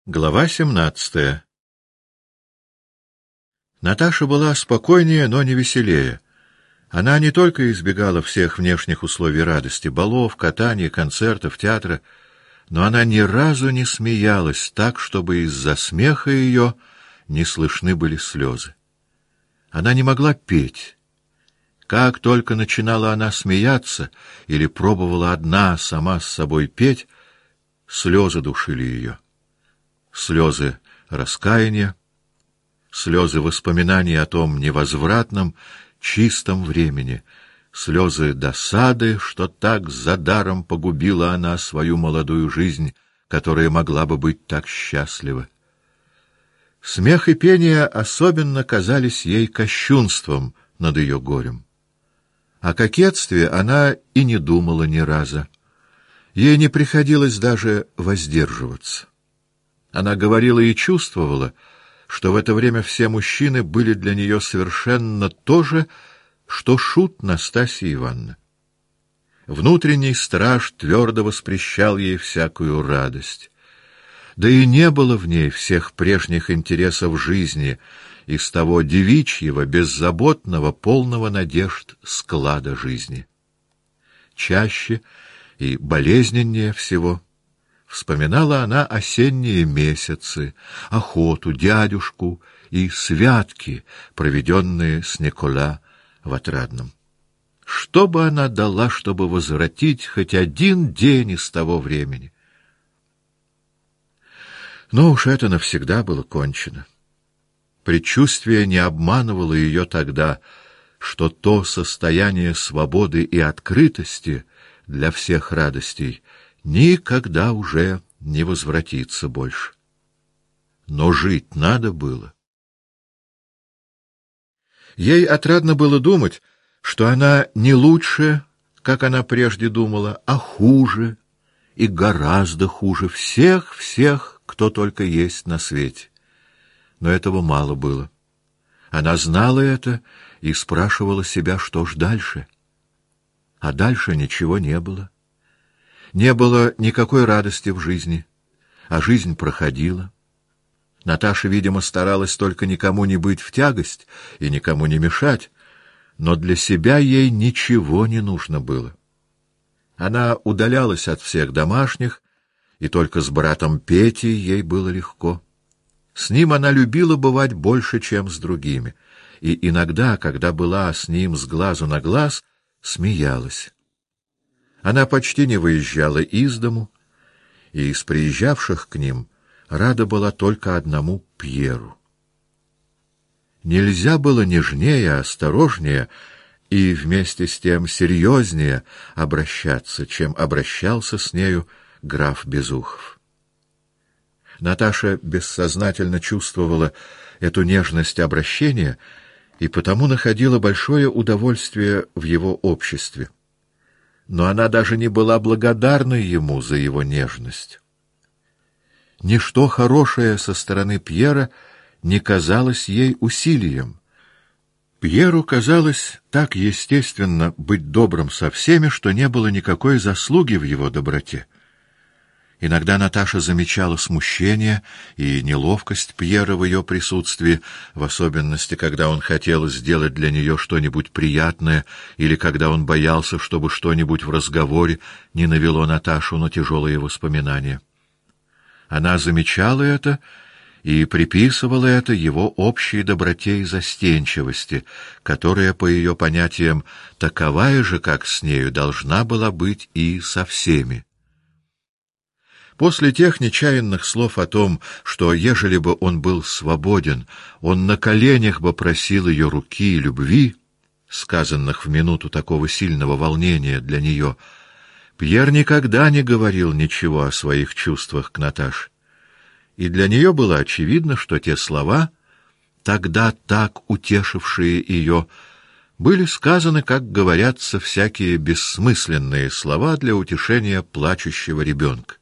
Глава 17. Наташа была спокойнее, но не веселее. Она не только избегала всех внешних условий радости, балов, катаний, концертов, театра, но она ни разу не смеялась так, чтобы из-за смеха ее не слышны были слезы. Она не могла петь. Как только начинала она смеяться или пробовала одна сама с собой петь, слезы душили ее. Слезы раскаяния, слезы воспоминаний о том невозвратном, чистом времени, слезы досады, что так задаром погубила она свою молодую жизнь, которая могла бы быть так счастлива. Смех и пение особенно казались ей кощунством над ее горем. О кокетстве она и не думала ни разу. Ей не приходилось даже воздерживаться. Она говорила и чувствовала, что в это время все мужчины были для нее совершенно то же, что шут Настасья Ивановна. Внутренний страж твердо воспрещал ей всякую радость. Да и не было в ней всех прежних интересов жизни из того девичьего, беззаботного, полного надежд склада жизни. Чаще и болезненнее всего вспоминала она осенние месяцы, охоту, дядюшку и святки, проведенные с Никола в Отрадном. Что бы она дала, чтобы возвратить хоть один день из того времени? Но уж это навсегда было кончено. Предчувствие не обманывало ее тогда, что то состояние свободы и открытости для всех радостей никогда уже не возвратится больше. Но жить надо было. Ей отрадно было думать, что она не лучше, как она прежде думала, а хуже и гораздо хуже всех, кто только есть на свете. Но этого мало было. Она знала это и спрашивала себя, что ж дальше. А дальше ничего не было. Не было никакой радости в жизни, а жизнь проходила. Наташа, видимо, старалась только никому не быть в тягость и никому не мешать, но для себя ей ничего не нужно было. Она удалялась от всех домашних, и только с братом Петей ей было легко. С ним она любила бывать больше, чем с другими, и иногда, когда была с ним с глазу на глаз, смеялась. Она почти не выезжала из дому, и из приезжавших к ним рада была только одному Пьеру. Нельзя было нежнее, осторожнее и вместе с тем серьезнее обращаться, чем обращался с нею граф Безухов. Наташа бессознательно чувствовала эту нежность обращения и потому находила большое удовольствие в его обществе. Но она даже не была благодарна ему за его нежность. Ничто хорошее со стороны Пьера не казалось ей усилием. Пьеру казалось так естественно быть добрым со всеми, что не было никакой заслуги в его доброте. Иногда Наташа замечала смущение и неловкость Пьера в ее присутствии, в особенности, когда он хотел сделать для нее что-нибудь приятное или когда он боялся, чтобы что-нибудь в разговоре не навело Наташу на тяжелые воспоминания. Она замечала это и приписывала это его общей доброте и застенчивости, которая, по ее понятиям, таковая же, как с нею, должна была быть и со всеми. После тех нечаянных слов о том, что, ежели бы он был свободен, он на коленях бы просил ее руки и любви, сказанных в минуту такого сильного волнения для нее, Пьер никогда не говорил ничего о своих чувствах к Наташе. И для нее было очевидно, что те слова, тогда так утешившие ее, были сказаны, как говорятся всякие бессмысленные слова для утешения плачущего ребенка.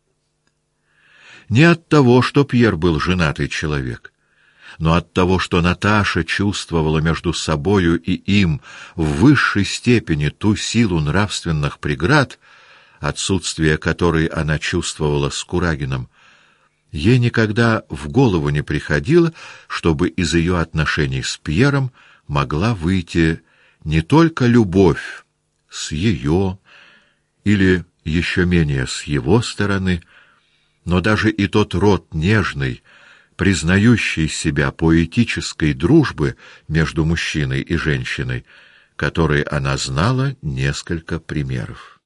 Не от того, что Пьер был женатый человек, но от того, что Наташа чувствовала между собою и им в высшей степени ту силу нравственных преград, отсутствие которой она чувствовала с Курагиным, Ей никогда в голову не приходило, чтобы из ее отношений с Пьером могла выйти не только любовь с ее или еще менее с его стороны, но даже и тот род нежной, признающей себя поэтической дружбы между мужчиной и женщиной, которой она знала несколько примеров.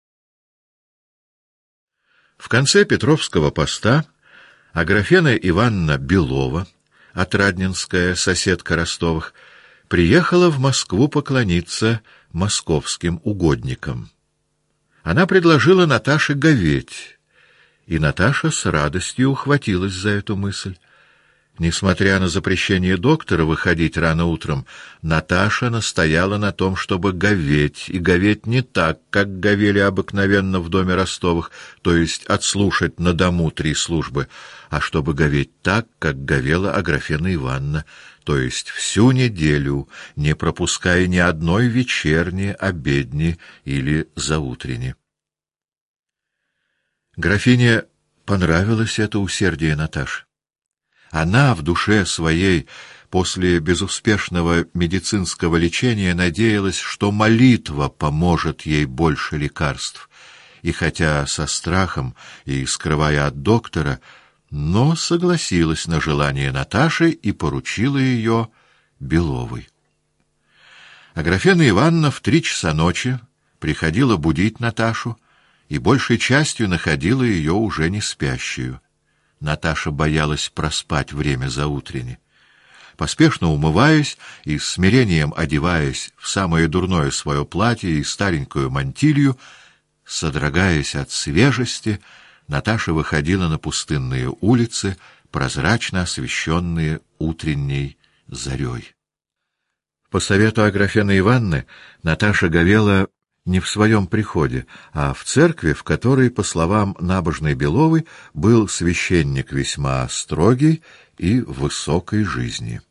В конце Петровского поста Аграфена Ивановна Белова, отрадненская соседка Ростовых, приехала в Москву поклониться московским угодникам. Она предложила Наташе говедь, и Наташа с радостью ухватилась за эту мысль. Несмотря на запрещение доктора выходить рано утром, Наташа настояла на том, чтобы говеть, и говеть не так, как говели обыкновенно в доме Ростовых, то есть отслушать на дому 3 службы, а чтобы говеть так, как говела Аграфена Ивановна, то есть всю неделю, не пропуская ни одной вечерни, обедни или заутренни. Графине понравилось это усердие Наташи. Она в душе своей после безуспешного медицинского лечения надеялась, что молитва поможет ей больше лекарств, и хотя со страхом и скрывая от доктора, но согласилась на желание Наташи и поручила ее Беловой. Аграфена Ивановна в 3 часа ночи приходила будить Наташу и большей частью находила ее уже не спящую. Наташа боялась проспать время заутренне. Поспешно умываясь и с смирением одеваясь в самое дурное свое платье и старенькую мантилью, содрогаясь от свежести, Наташа выходила на пустынные улицы, прозрачно освещенные утренней зарей. По совету Аграфены Ивановны Наташа говела не в своем приходе, а в церкви, в которой, по словам набожной Беловой, был священник весьма строгий и высокой жизни.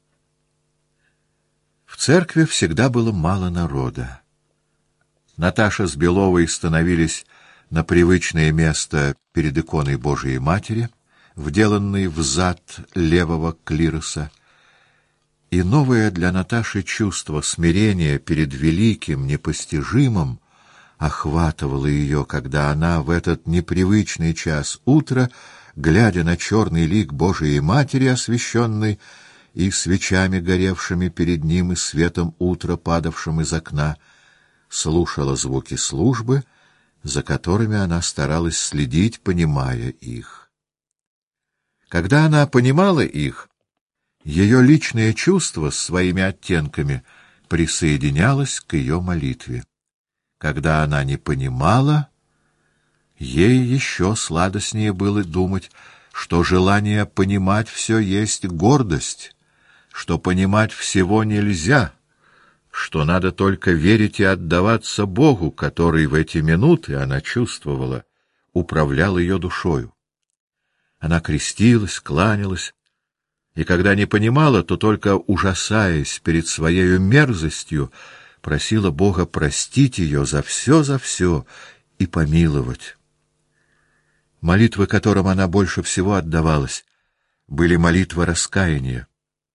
В церкви всегда было мало народа. Наташа с Беловой становились на привычное место перед иконой Божией Матери, вделанной в зад левого клироса, и новое для Наташи чувство смирения перед великим, непостижимым охватывало ее, когда она в этот непривычный час утра, глядя на черный лик Божией Матери, освещенный и свечами, горевшими перед ним, и светом утра, падавшим из окна, слушала звуки службы, за которыми она старалась следить, понимая их. Когда она понимала их, ее личное чувство с своими оттенками присоединялось к ее молитве. Когда она не понимала, ей еще сладостнее было думать, что желание понимать все есть гордость, что понимать всего нельзя, что надо только верить и отдаваться Богу, который в эти минуты, она чувствовала, управлял ее душою. Она крестилась, кланялась, и когда не понимала, то только ужасаясь перед своею мерзостью, просила Бога простить ее за все и помиловать. Молитвы, которым она больше всего отдавалась, были молитвы раскаяния.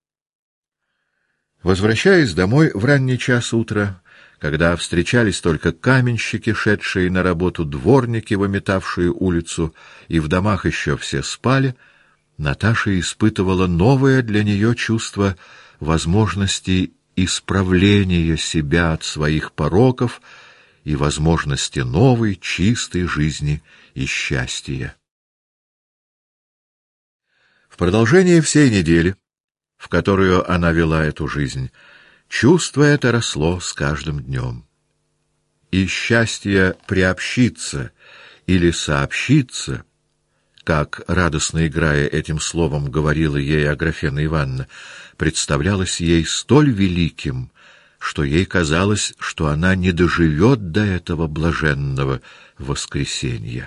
Возвращаясь домой в ранний час утра, когда встречались только каменщики, шедшие на работу, дворники, выметавшие улицу, и в домах еще все спали, Наташа испытывала новое для нее чувство возможности исправления себя от своих пороков и возможности новой, чистой жизни и счастья. В продолжение всей недели, в которую она вела эту жизнь, чувство это росло с каждым днем. И счастье приобщиться или сообщиться, как, радостно играя этим словом, говорила ей Аграфена Ивановна, представлялось ей столь великим, что ей казалось, что она не доживет до этого блаженного воскресенья.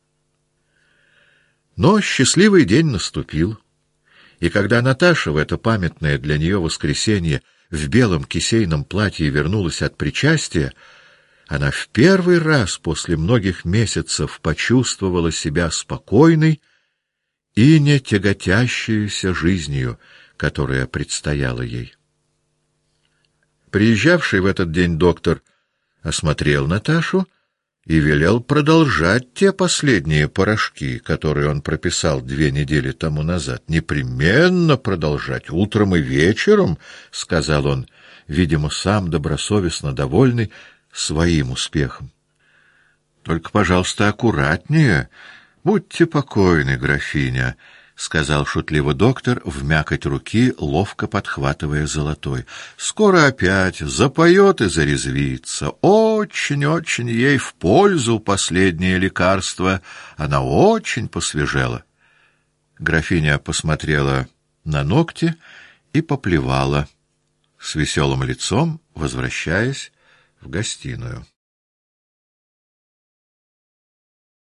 Но счастливый день наступил, и когда Наташа в это памятное для нее воскресенье в белом кисейном платье вернулась от причастия, она в первый раз после многих месяцев почувствовала себя спокойной и не тяготящеюся жизнью, которая предстояла ей. Приезжавший в этот день доктор осмотрел Наташу и велел продолжать те последние порошки, которые он прописал 2 недели тому назад. «Непременно продолжать, утром и вечером», — сказал он, видимо, сам добросовестно довольный своим успехом. «Только, пожалуйста, аккуратнее. Будьте покойны, графиня», — сказал шутливо доктор, в мякоть руки ловко подхватывая золотой. «Скоро опять запоет и зарезвится. Очень-очень ей в пользу последнее лекарство. Она очень посвежела». Графиня посмотрела на ногти и поплевала, с веселым лицом возвращаясь в гостиную.